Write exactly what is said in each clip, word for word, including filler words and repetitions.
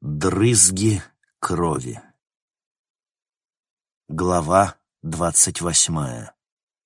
Дрызги крови. Глава двадцать восьмая.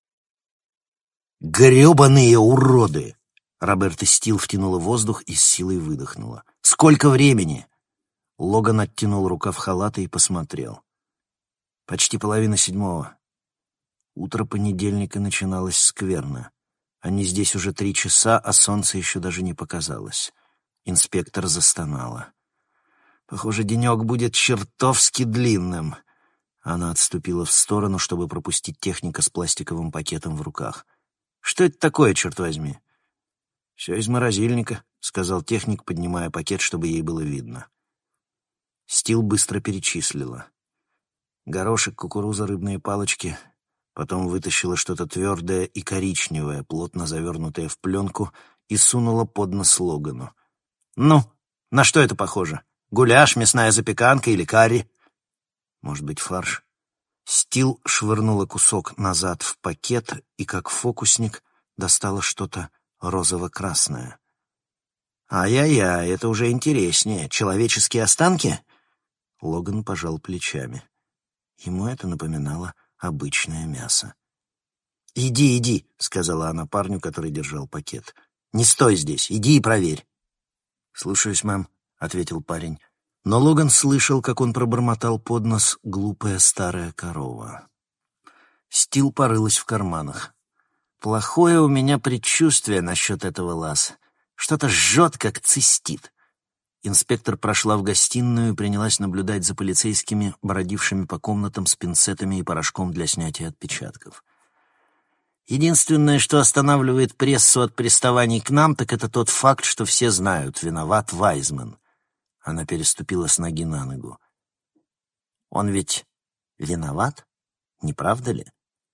«Гребаные уроды!» Роберта Стил втянула воздух и с силой выдохнула. «Сколько времени?» Логан оттянул рукав халата и посмотрел. Почти половина седьмого. Утро понедельника начиналось скверно. Они здесь уже три часа, а солнце еще даже не показалось. Инспектор застонала. «Похоже, денек будет чертовски длинным». Она отступила в сторону, чтобы пропустить техника с пластиковым пакетом в руках. «Что это такое, черт возьми?» «Все из морозильника», — сказал техник, поднимая пакет, чтобы ей было видно. Стил быстро перечислила. Горошек, кукуруза, рыбные палочки. Потом вытащила что-то твердое и коричневое, плотно завернутое в пленку, и сунула под нос Логану. «Ну, на что это похоже? Гуляш, мясная запеканка или карри?» «Может быть, фарш?» Стил швырнула кусок назад в пакет и, как фокусник, достала что-то розово-красное. «Ай-яй-яй, это уже интереснее. Человеческие останки?» Логан пожал плечами. Ему это напоминало обычное мясо. «Иди, иди», — сказала она парню, который держал пакет. «Не стой здесь, иди и проверь». «Слушаюсь, мэм», — ответил парень. Но Логан слышал, как он пробормотал под нос «глупая старая корова». Стил порылась в карманах. «Плохое у меня предчувствие насчет этого, Лаз. Что-то жжет, как цистит». Инспектор прошла в гостиную и принялась наблюдать за полицейскими, бродившими по комнатам с пинцетами и порошком для снятия отпечатков. «Единственное, что останавливает прессу от приставаний к нам, так это тот факт, что все знают, виноват Вайзман». Она переступила с ноги на ногу. «Он ведь виноват, не правда ли?»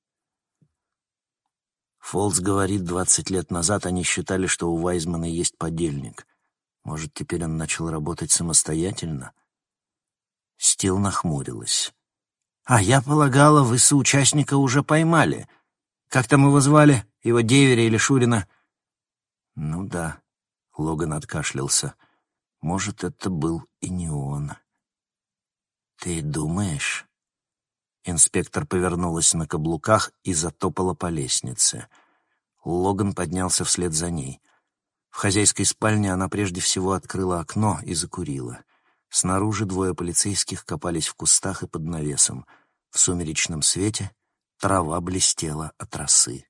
Фолс говорит, двадцать лет назад они считали, что у Вайзмана есть подельник. Может, теперь он начал работать самостоятельно? Стил нахмурилась. «А я полагала, вы соучастника уже поймали. Как там его звали? Его деверя или Шурина?» «Ну да», — Логан откашлялся. «Может, это был и не он». «Ты думаешь?» Инспектор повернулась на каблуках и затопала по лестнице. Логан поднялся вслед за ней. В хозяйской спальне она прежде всего открыла окно и закурила. Снаружи двое полицейских копались в кустах и под навесом. В сумеречном свете трава блестела от росы.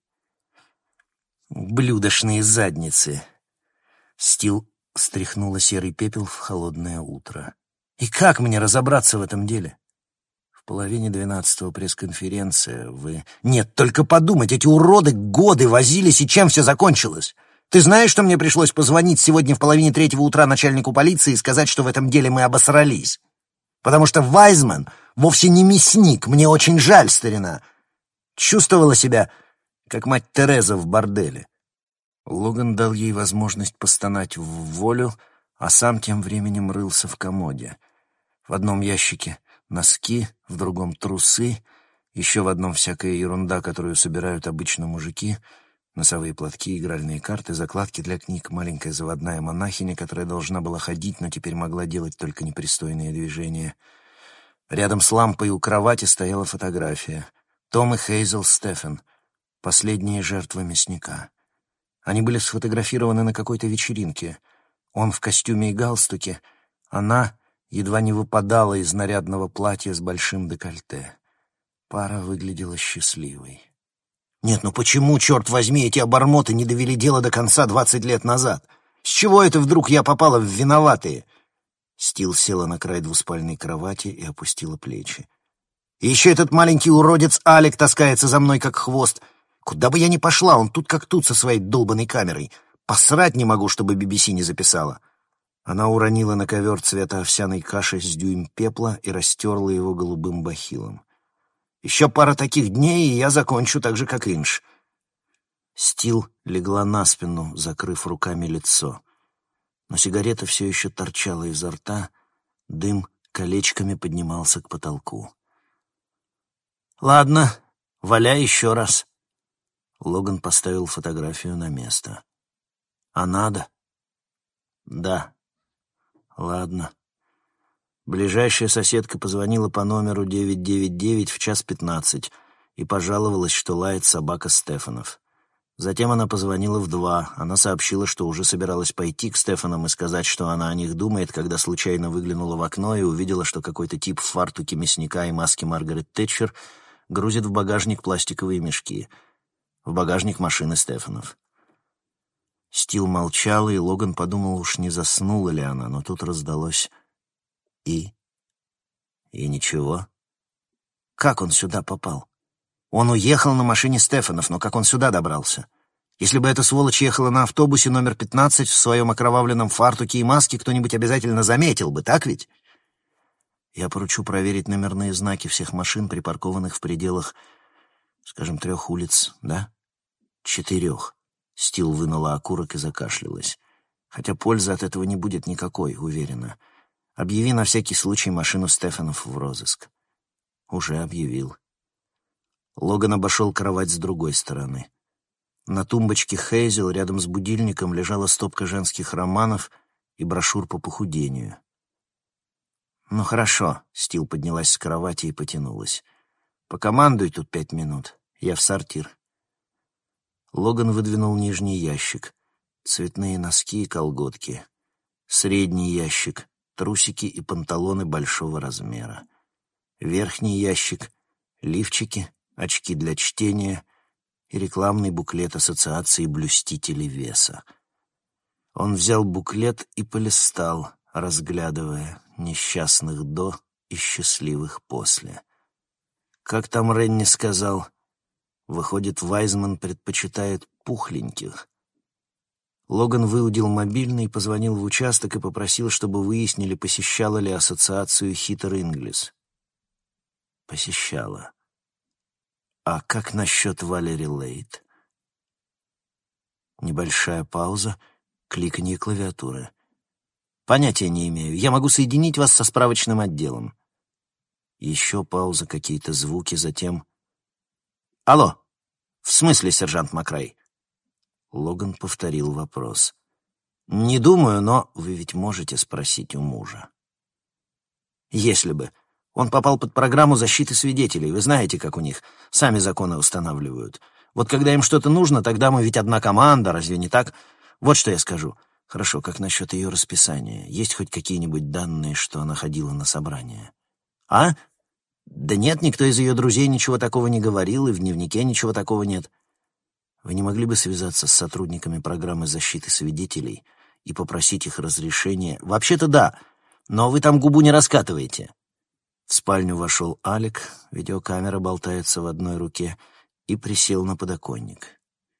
«Блюдошные задницы!» Стил стряхнула серый пепел в холодное утро. «И как мне разобраться в этом деле?» «В половине двенадцатого пресс-конференция. Вы...» «Нет, только подумать, эти уроды годы возились, и чем все закончилось? Ты знаешь, что мне пришлось позвонить сегодня в половине третьего утра начальнику полиции и сказать, что в этом деле мы обосрались? Потому что Вайзман вовсе не мясник, мне очень жаль, старина. Чувствовала себя, как мать Тереза в борделе». Логан дал ей возможность постонать в волю, а сам тем временем рылся в комоде. В одном ящике носки, в другом трусы, еще в одном всякая ерунда, которую собирают обычно мужики, носовые платки, игральные карты, закладки для книг, маленькая заводная монахиня, которая должна была ходить, но теперь могла делать только непристойные движения. Рядом с лампой у кровати стояла фотография. Том и Хейзел Стефен, последние жертвы мясника. Они были сфотографированы на какой-то вечеринке. Он в костюме и галстуке, она едва не выпадала из нарядного платья с большим декольте. Пара выглядела счастливой. «Нет, ну почему, черт возьми, эти обормоты не довели дело до конца двадцать лет назад? С чего это вдруг я попала в виноватые?» Стил села на край двуспальной кровати и опустила плечи. «И еще этот маленький уродец Алек таскается за мной, как хвост. Куда бы я ни пошла, он тут как тут со своей долбанной камерой. Посрать не могу, чтобы би би си не записала». Она уронила на ковер цвета овсяной каши с дюйм пепла и растерла его голубым бахилом. «Еще пара таких дней, и я закончу так же, как Инж». Стил легла на спину, закрыв руками лицо. Но сигарета все еще торчала изо рта, дым колечками поднимался к потолку. «Ладно, валяй еще раз». Логан поставил фотографию на место. «А надо?» «Да». «Ладно». Ближайшая соседка позвонила по номеру девять девять девять в час пятнадцать и пожаловалась, что лает собака Стефанов. Затем она позвонила в два. Она сообщила, что уже собиралась пойти к Стефанам и сказать, что она о них думает, когда случайно выглянула в окно и увидела, что какой-то тип в фартуке мясника и маске Маргарет Тэтчер грузит в багажник пластиковые мешки. В багажник машины Стефанов. Стил молчала, и Логан подумал, уж не заснула ли она, но тут раздалось «и». И ничего. Как он сюда попал? Он уехал на машине Стефанов, но как он сюда добрался? Если бы эта сволочь ехала на автобусе номер пятнадцать в своем окровавленном фартуке и маске, кто-нибудь обязательно заметил бы, так ведь? Я поручу проверить номерные знаки всех машин, припаркованных в пределах, скажем, трех улиц, да? Четырех. Стил вынула окурок и закашлялась. Хотя пользы от этого не будет никакой, уверена. Объяви на всякий случай машину Стефанов в розыск. Уже объявил. Логан обошел кровать с другой стороны. На тумбочке Хейзел рядом с будильником лежала стопка женских романов и брошюр по похудению. «Ну хорошо», — Стил поднялась с кровати и потянулась. «Покомандуй тут пять минут. Я в сортир». Логан выдвинул нижний ящик. Цветные носки и колготки. Средний ящик. Трусики и панталоны большого размера. Верхний ящик. Лифчики, очки для чтения и рекламный буклет Ассоциации блюстителей веса. Он взял буклет и полистал, разглядывая несчастных до и счастливых после. Как там Ренни сказал, выходит, Вайзман предпочитает пухленьких. Логан выудил мобильный, позвонил в участок и попросил, чтобы выяснили, посещала ли ассоциацию Хитер Инглис. Посещала. А как насчет Валери Лейт? Небольшая пауза, кликанье клавиатуры. Понятия не имею. Я могу соединить вас со справочным отделом. Еще пауза, какие-то звуки, затем... Алло! В смысле, сержант Макрай? Логан повторил вопрос. Не думаю, но вы ведь можете спросить у мужа. Если бы. Он попал под программу защиты свидетелей. Вы знаете, как у них. Сами законы устанавливают. Вот когда им что-то нужно, тогда мы ведь одна команда, разве не так? Вот что я скажу. Хорошо, как насчет ее расписания? Есть хоть какие-нибудь данные, что она ходила на собрание? А? Да нет, никто из ее друзей ничего такого не говорил, и в дневнике ничего такого нет. Вы не могли бы связаться с сотрудниками программы защиты свидетелей и попросить их разрешения? Вообще-то да, но вы там губу не раскатываете. В спальню вошел Алек, видеокамера болтается в одной руке, и присел на подоконник.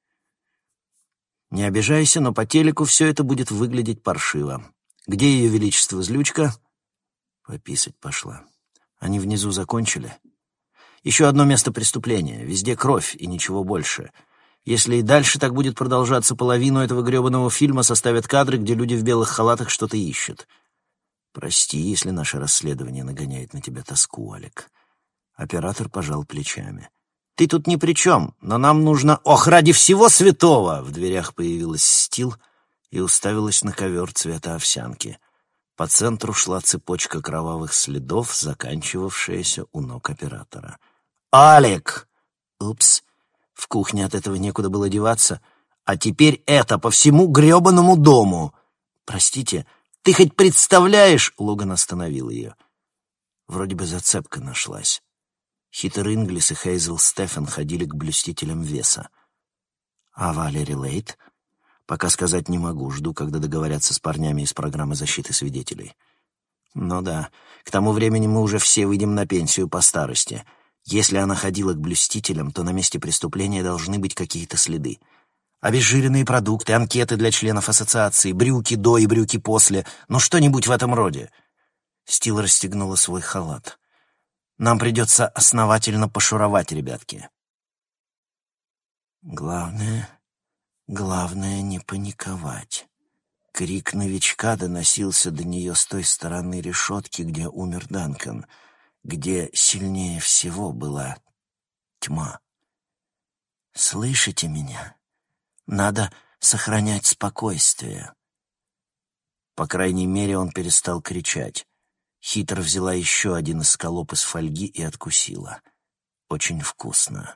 Не обижайся, но по телеку все это будет выглядеть паршиво. Где ее величество Злючка? Пописать пошла. Они внизу закончили? Еще одно место преступления. Везде кровь и ничего больше. Если и дальше так будет продолжаться, половину этого гребаного фильма составят кадры, где люди в белых халатах что-то ищут. Прости, если наше расследование нагоняет на тебя тоску, Алек. Оператор пожал плечами. Ты тут ни при чем, но нам нужно... Ох, ради всего святого! В дверях появилась Стил и уставилась на ковер цвета овсянки. По центру шла цепочка кровавых следов, заканчивавшаяся у ног оператора. «Алек!» Упс, в кухне от этого некуда было деваться. А теперь это по всему гребаному дому. Простите, ты хоть представляешь? Логан остановил ее. Вроде бы зацепка нашлась. Хитер Инглис и Хейзел Стефан ходили к блюстителям веса. А Валери Лейт? Пока сказать не могу, жду, когда договорятся с парнями из программы защиты свидетелей. Ну да, к тому времени мы уже все выйдем на пенсию по старости. Если она ходила к блюстителям, то на месте преступления должны быть какие-то следы. Обезжиренные продукты, анкеты для членов ассоциации, брюки до и брюки после, ну что-нибудь в этом роде. Стил расстегнула свой халат. Нам придется основательно пошуровать, ребятки. Главное, главное не паниковать. Крик новичка доносился до нее с той стороны решетки, где умер Данкан, где сильнее всего была тьма. «Слышите меня? Надо сохранять спокойствие». По крайней мере, он перестал кричать. Хитр взяла еще один эскалоп из фольги и откусила. Очень вкусно.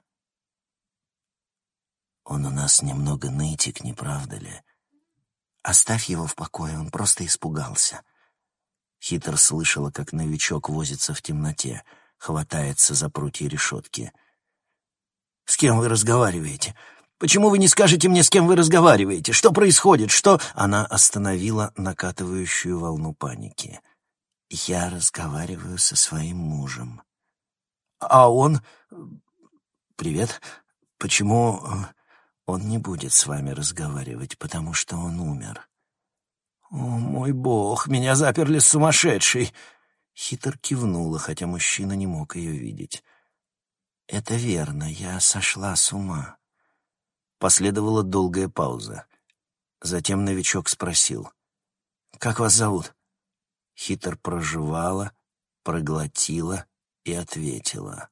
Он у нас немного нытик, не правда ли? Оставь его в покое, он просто испугался. Хитр слышала, как новичок возится в темноте, хватается за прутья решетки. «С кем вы разговариваете? Почему вы не скажете мне, с кем вы разговариваете? Что происходит? Что...» Она остановила накатывающую волну паники. «Я разговариваю со своим мужем». «А он...» «Привет. Почему...» «Он не будет с вами разговаривать, потому что он умер». «О, мой бог, меня заперли сумасшедший!» Хитр кивнула, хотя мужчина не мог ее видеть. «Это верно, я сошла с ума». Последовала долгая пауза. Затем новичок спросил: «Как вас зовут?» Хитр прожевала, проглотила и ответила: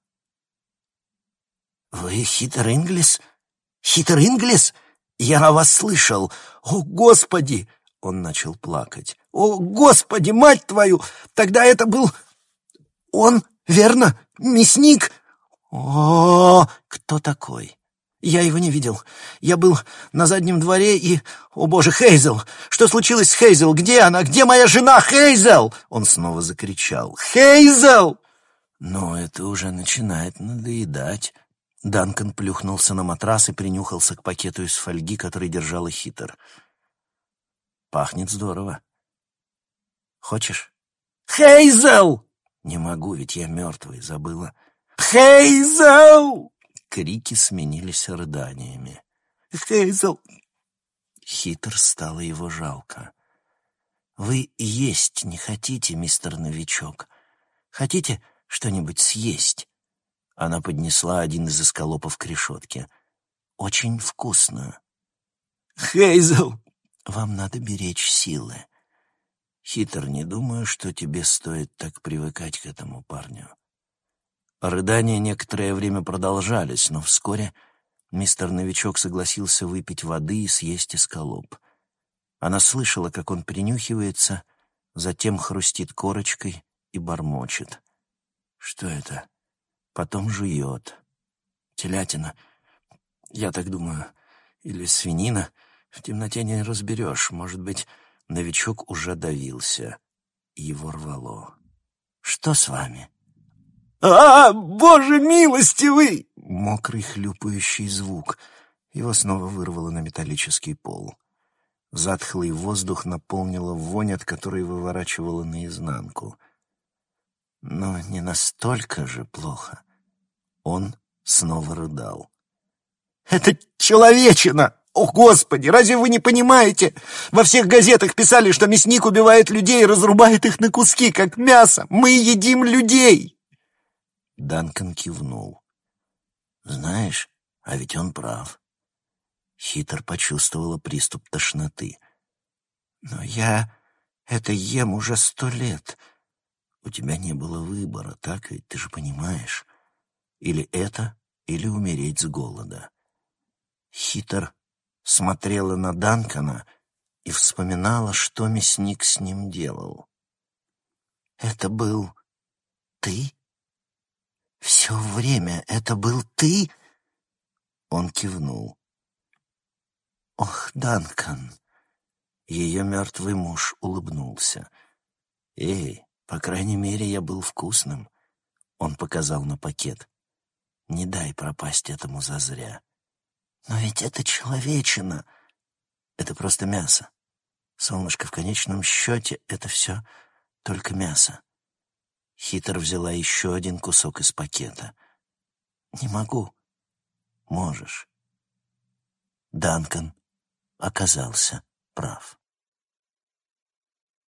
«Вы Хитр Инглис? Хитр Инглис? Я о вас слышал! О, Господи!» Он начал плакать. «О, Господи, мать твою! Тогда это был он, верно? Мясник?» «О, кто такой?» «Я его не видел. Я был на заднем дворе и... О, боже, Хейзел! Что случилось с Хейзел? Где она? Где моя жена Хейзел?» Он снова закричал: «Хейзел!» Но это уже начинает надоедать. Данкан плюхнулся на матрас и принюхался к пакету из фольги, который держала Хитр. «Пахнет здорово. Хочешь?» «Хейзел!» «Не могу, ведь я мертвый, забыла». «Хейзел!» Крики сменились рыданиями. «Хейзел!» Хитр стало его жалко. «Вы есть не хотите, мистер новичок? Хотите что-нибудь съесть?» Она поднесла один из эскалопов к решетке. «Очень вкусно». «Хейзел!» «Вам надо беречь силы. Хитр, не думаю, что тебе стоит так привыкать к этому парню». Рыдания некоторое время продолжались, но вскоре мистер новичок согласился выпить воды и съесть эскалоп. Она слышала, как он принюхивается, затем хрустит корочкой и бормочет. «Что это?» Потом жует. «Телятина, я так думаю, или свинина. В темноте не разберешь. Может быть, новичок уже давился. Его рвало. Что с вами?» «А, боже милостивый!» Мокрый хлюпающий звук. Его снова вырвало на металлический пол. Затхлый воздух наполнила вонь, от которой выворачивало наизнанку. Но не настолько же плохо. Он снова рыдал. «Это человечина! О, Господи, разве вы не понимаете? Во всех газетах писали, что мясник убивает людей и разрубает их на куски, как мясо. Мы едим людей!» Данкан кивнул. «Знаешь, а ведь он прав». Хитр почувствовала приступ тошноты. «Но я это ем уже сто лет. У тебя не было выбора, так ведь, ты же понимаешь? Или это, или умереть с голода». Хитр смотрела на Данкана и вспоминала, что мясник с ним делал. «Это был ты? Все время это был ты?» Он кивнул. «Ох, Данкан!» Ее мертвый муж улыбнулся. «Эй, по крайней мере, я был вкусным», — он показал на пакет. «Не дай пропасть этому зазря». «Но ведь это человечина!» «Это просто мясо. Солнышко, в конечном счете, это все только мясо». Хитр взяла еще один кусок из пакета. «Не могу». «Можешь». Данкан оказался прав.